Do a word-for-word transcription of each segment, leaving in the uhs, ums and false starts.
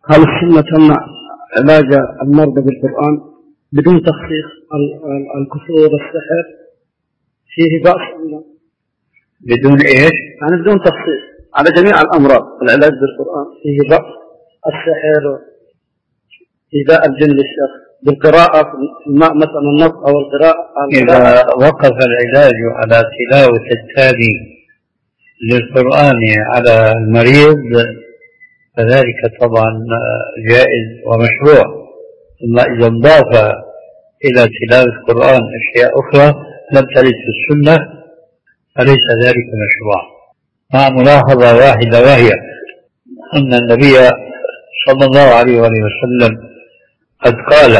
هل السنة تمنع علاج المرضى بالقرآن بدون تخصيص الكفور والسحر؟ فيه بأس أم لا؟ بدون إيش؟ يعني بدون تخصيص على جميع الأمراض العلاج بالقرآن فيه بأس؟ السحر إيذاء الجن للشخص بالقراءة في الماء مثلا النص أو القراءة. إذا وقف العلاج على تلاوة التالي للقرآن على المريض فذلك طبعا جائز ومشروع، ثم إذا انضاف إلى تلاوة القرآن أشياء أخرى لم ترد في السنة فليس ذلك مشروع، مع ملاحظة واحدة وهي أن النبي صلى الله عليه وسلم قد قال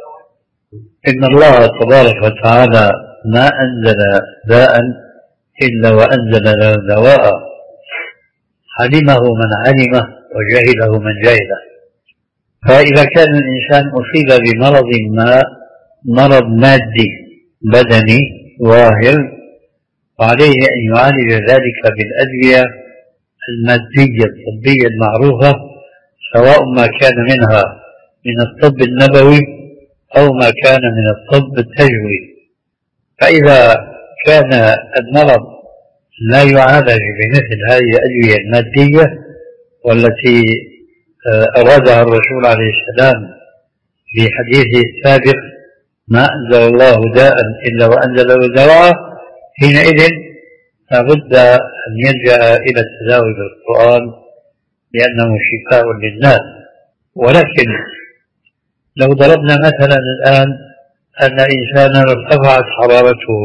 إن الله تبارك وتعالى ما أنزل داء إلا وأنزل له دواء علمه من علمه وجهله من جهله. فإذا كان الإنسان أصيب بمرض ما، مرض مادي بدني ظاهر، وعليه أن يعالج ذلك بالأدوية المادية الطبية المعروفة، سواء ما كان منها من الطب النبوي أو ما كان من الطب التجويدي. فإذا كان المرض لا يعالج بمثل هذه الأدوية المادية والتي أرادها الرسول عليه السلام في حديثه السابق ما أنزل الله داء إلا وأنزل له دواء، حينئذ لابد أن يلجأ إلى التداوي بالقرآن لأنه شفاء للناس. ولكن لو ضربنا مثلا الآن أن إنسانا ارتفعت حرارته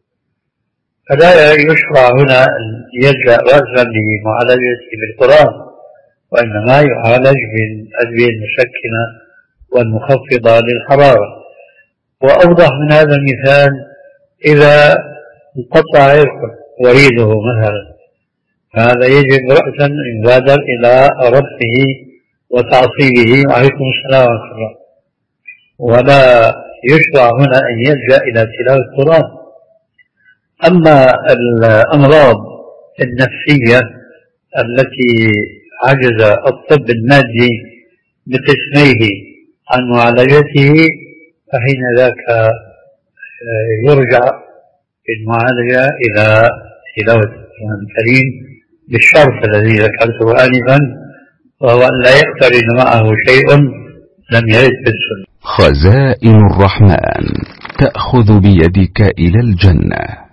فلا يشرع هنا أن يلجأ رأسا لمعالجته بالقرآن، وإنما يعالج بالأدوية المسكنة والمخفضة للحرارة. وأوضح من هذا المثال إذا انقطع وريده مثلا، فهذا يجب رأسا أن يبادر إلى ربه وتعصيبه وعليكم السلام ورحمة الله، ولا يشرع هنا أن يلجأ إلى تلاوة القرآن. أما الأمراض النفسية التي عجز الطب المادي بقسميه عن معالجته فحين ذاك يرجع في المعالجة إلى تلاوة القرآن الكريم بالشرط الذي ذكرته آنفا، وهو أن لا يقترن معه شيء لم يرد في السنة. خزائن الرحمن تأخذ بيدك إلى الجنة.